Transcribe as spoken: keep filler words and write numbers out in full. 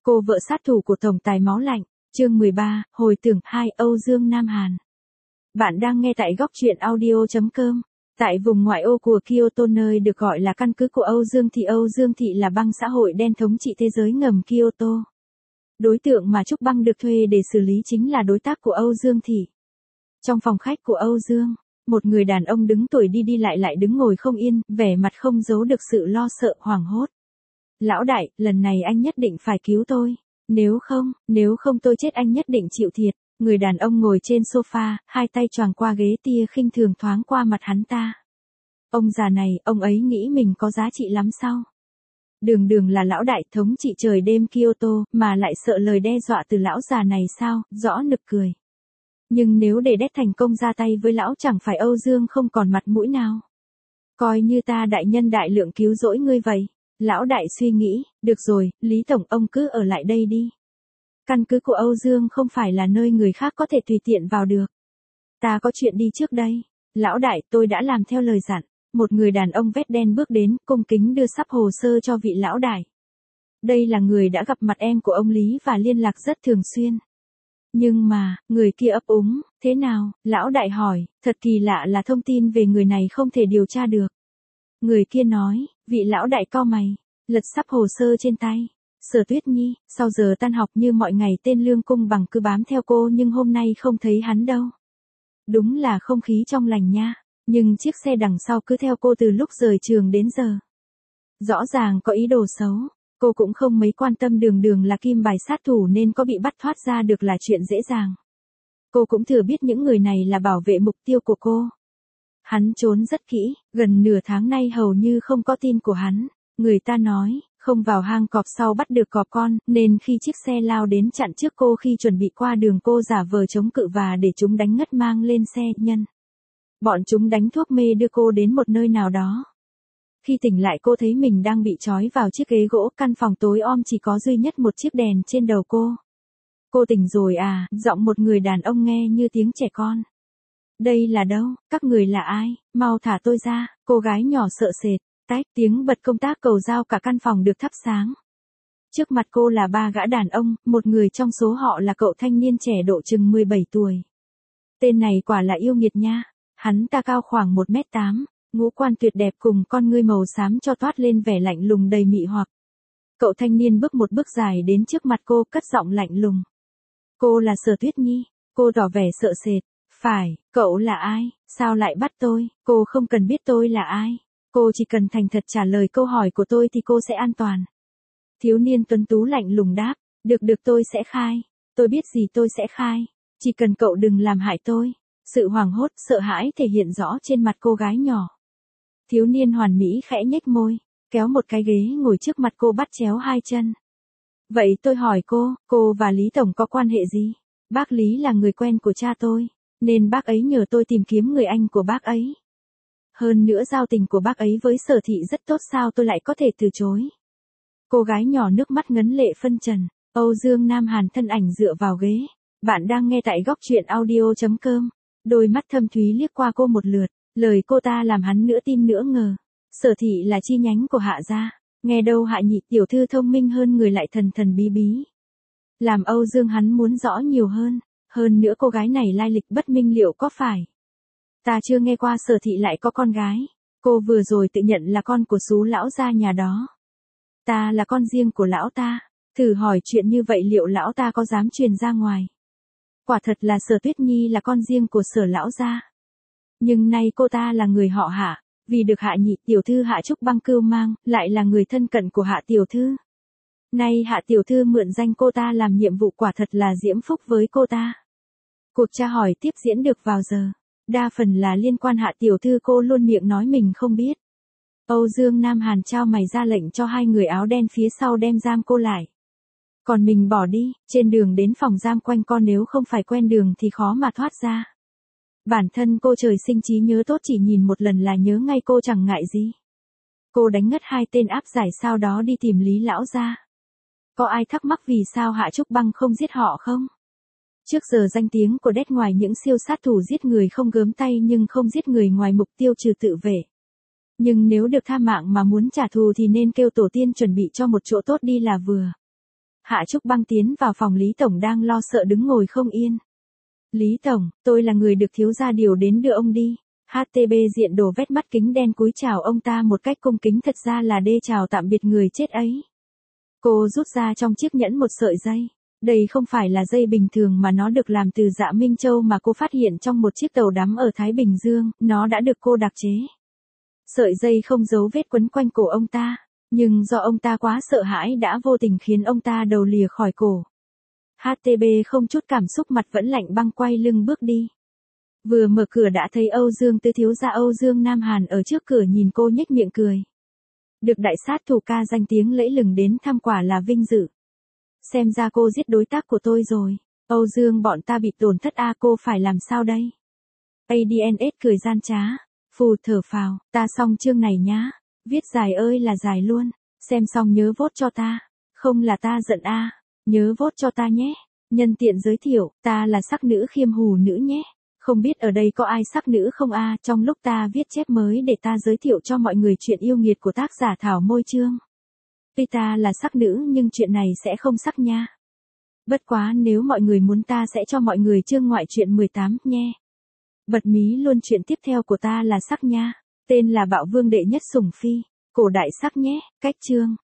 Cô vợ sát thủ của tổng tài máu lạnh, chương mười ba, hồi tưởng hai, Âu Dương Nam Hàn. Bạn đang nghe tại góc truyện audio chấm com. Tại vùng ngoại ô của Kyoto, nơi được gọi là căn cứ của Âu Dương Thị. Âu Dương Thị là băng xã hội đen thống trị thế giới ngầm Kyoto. Đối tượng mà Trúc Băng được thuê để xử lý chính là đối tác của Âu Dương Thị. Trong phòng khách của Âu Dương, một người đàn ông đứng tuổi đi đi lại lại đứng ngồi không yên, vẻ mặt không giấu được sự lo sợ, hoảng hốt. Lão đại, lần này anh nhất định phải cứu tôi. Nếu không, nếu không tôi chết anh nhất định chịu thiệt. Người đàn ông ngồi trên sofa, hai tay choàng qua ghế, tia khinh thường thoáng qua mặt hắn ta. Ông già này, ông ấy nghĩ mình có giá trị lắm sao? Đường đường là lão đại thống trị trời đêm Kyoto, mà lại sợ lời đe dọa từ lão già này sao, rõ nực cười. Nhưng nếu để đét thành công ra tay với lão, chẳng phải Âu Dương không còn mặt mũi nào. Coi như ta đại nhân đại lượng cứu rỗi ngươi vậy. Lão đại suy nghĩ, được rồi, Lý Tổng ông cứ ở lại đây đi. Căn cứ của Âu Dương không phải là nơi người khác có thể tùy tiện vào được. Ta có chuyện đi trước đây. Lão đại, tôi đã làm theo lời dặn. Một người đàn ông vest đen bước đến, cung kính đưa sắp hồ sơ cho vị lão đại. Đây là người đã gặp mặt em của ông Lý và liên lạc rất thường xuyên. Nhưng mà, người kia ấp úng, thế nào? Lão đại hỏi, thật kỳ lạ là thông tin về người này không thể điều tra được. Người kia nói, vị lão đại cau mày, lật sắp hồ sơ trên tay. Sở Tuyết Nhi, sau giờ tan học như mọi ngày tên Lương Cung Bằng cứ bám theo cô, nhưng hôm nay không thấy hắn đâu. Đúng là không khí trong lành nha, nhưng chiếc xe đằng sau cứ theo cô từ lúc rời trường đến giờ. Rõ ràng có ý đồ xấu, cô cũng không mấy quan tâm, đường đường là kim bài sát thủ nên có bị bắt thoát ra được là chuyện dễ dàng. Cô cũng thừa biết những người này là bảo vệ mục tiêu của cô. Hắn trốn rất kỹ, gần nửa tháng nay hầu như không có tin của hắn. Người ta nói, không vào hang cọp sau bắt được cọp con, nên khi chiếc xe lao đến chặn trước cô khi chuẩn bị qua đường, cô giả vờ chống cự và để chúng đánh ngất mang lên xe nhân. Bọn chúng đánh thuốc mê đưa cô đến một nơi nào đó. Khi tỉnh lại cô thấy mình đang bị trói vào chiếc ghế gỗ, căn phòng tối om chỉ có duy nhất một chiếc đèn trên đầu cô. Cô tỉnh rồi à, giọng một người đàn ông nghe như tiếng trẻ con. Đây là đâu, các người là ai, mau thả tôi ra, cô gái nhỏ sợ sệt, tách tiếng bật công tác cầu dao, cả căn phòng được thắp sáng. Trước mặt cô là ba gã đàn ông, một người trong số họ là cậu thanh niên trẻ độ chừng mười bảy tuổi. Tên này quả là yêu nghiệt nha, hắn ta cao khoảng một mét tám, ngũ quan tuyệt đẹp cùng con ngươi màu xám cho toát lên vẻ lạnh lùng đầy mị hoặc. Cậu thanh niên bước một bước dài đến trước mặt cô, cất giọng lạnh lùng. Cô là Sở Tuyết Nhi, cô tỏ vẻ sợ sệt. Phải, cậu là ai, sao lại bắt tôi? Cô không cần biết tôi là ai. Cô chỉ cần thành thật trả lời câu hỏi của tôi thì cô sẽ an toàn. Thiếu niên tuấn tú lạnh lùng đáp, được được tôi sẽ khai. Tôi biết gì tôi sẽ khai. Chỉ cần cậu đừng làm hại tôi. Sự hoảng hốt, sợ hãi thể hiện rõ trên mặt cô gái nhỏ. Thiếu niên hoàn mỹ khẽ nhếch môi, kéo một cái ghế ngồi trước mặt cô, bắt chéo hai chân. Vậy tôi hỏi cô, cô và Lý Tổng có quan hệ gì? Bác Lý là người quen của cha tôi. Nên bác ấy nhờ tôi tìm kiếm người anh của bác ấy. Hơn nữa giao tình của bác ấy với Sở Thị rất tốt, sao tôi lại có thể từ chối? Cô gái nhỏ nước mắt ngấn lệ phân trần. Âu Dương Nam Hàn thân ảnh dựa vào ghế. Bạn đang nghe tại góc truyện audio chấm com. Đôi mắt thâm thúy liếc qua cô một lượt. Lời cô ta làm hắn nửa tin nửa ngờ. Sở Thị là chi nhánh của Hạ gia. Nghe đâu Hạ nhị tiểu thư thông minh hơn người lại thần thần bí bí. Làm Âu Dương hắn muốn rõ nhiều hơn. Hơn nữa cô gái này lai lịch bất minh, liệu có phải? Ta chưa nghe qua Sở Thị lại có con gái. Cô vừa rồi tự nhận là con của Sú lão gia nhà đó. Ta là con riêng của lão ta. Thử hỏi chuyện như vậy liệu lão ta có dám truyền ra ngoài? Quả thật là Sở Tuyết Nhi là con riêng của Sở lão gia. Nhưng nay cô ta là người họ Hạ, vì được Hạ nhị tiểu thư Hạ Trúc Băng cưu mang, lại là người thân cận của Hạ tiểu thư. Nay Hạ tiểu thư mượn danh cô ta làm nhiệm vụ, quả thật là diễm phúc với cô ta. Cuộc tra hỏi tiếp diễn được vào giờ. Đa phần là liên quan Hạ tiểu thư, cô luôn miệng nói mình không biết. Âu Dương Nam Hàn trao mày ra lệnh cho hai người áo đen phía sau đem giam cô lại. Còn mình bỏ đi, trên đường đến phòng giam quanh co, nếu không phải quen đường thì khó mà thoát ra. Bản thân cô trời sinh trí nhớ tốt, chỉ nhìn một lần là nhớ ngay, cô chẳng ngại gì. Cô đánh ngất hai tên áp giải, sau đó đi tìm Lý lão gia. Có ai thắc mắc vì sao Hạ Trúc Băng không giết họ không? Trước giờ danh tiếng của Đét ngoài những siêu sát thủ giết người không gớm tay nhưng không giết người ngoài mục tiêu trừ tự vệ. Nhưng nếu được tha mạng mà muốn trả thù thì nên kêu tổ tiên chuẩn bị cho một chỗ tốt đi là vừa. Hạ Trúc Băng tiến vào phòng Lý Tổng đang lo sợ đứng ngồi không yên. Lý Tổng, tôi là người được thiếu gia điều đến đưa ông đi. hát tê bê diện đồ vét mắt kính đen cúi chào ông ta một cách cung kính, thật ra là đê chào tạm biệt người chết ấy. Cô rút ra trong chiếc nhẫn một sợi dây. Đây không phải là dây bình thường mà nó được làm từ dạ Minh Châu mà cô phát hiện trong một chiếc tàu đắm ở Thái Bình Dương, nó đã được cô đặc chế. Sợi dây không dấu vết quấn quanh cổ ông ta, nhưng do ông ta quá sợ hãi đã vô tình khiến ông ta đầu lìa khỏi cổ. hát tê bê không chút cảm xúc, mặt vẫn lạnh băng, quay lưng bước đi. Vừa mở cửa đã thấy Âu Dương Tư thiếu gia Âu Dương Nam Hàn ở trước cửa nhìn cô nhếch miệng cười. Được đại sát thủ ca danh tiếng lẫy lừng đến thăm quả là vinh dự. Xem ra cô giết đối tác của tôi rồi. Âu Dương, bọn ta bị tổn thất a, cô phải làm sao đây? a đê en ét cười gian trá. Phù thở phào, ta xong chương này nhá. Viết dài ơi là dài luôn. Xem xong nhớ vote cho ta. Không là ta giận a. Nhớ vote cho ta nhé. Nhân tiện giới thiệu, ta là sắc nữ khiêm hù nữ nhé. Không biết ở đây có ai sắc nữ không a? Trong lúc ta viết chép mới để ta giới thiệu cho mọi người chuyện yêu nghiệt của tác giả Thảo Môi Chương. Tuy ta là sắc nữ nhưng chuyện này sẽ không sắc nha. Bất quá nếu mọi người muốn ta sẽ cho mọi người chương ngoại truyện mười tám nhé. Bật mí luôn, chuyện tiếp theo của ta là sắc nha. Tên là Bạo Vương đệ nhất sủng phi. Cổ đại sắc nhé. Cách chương.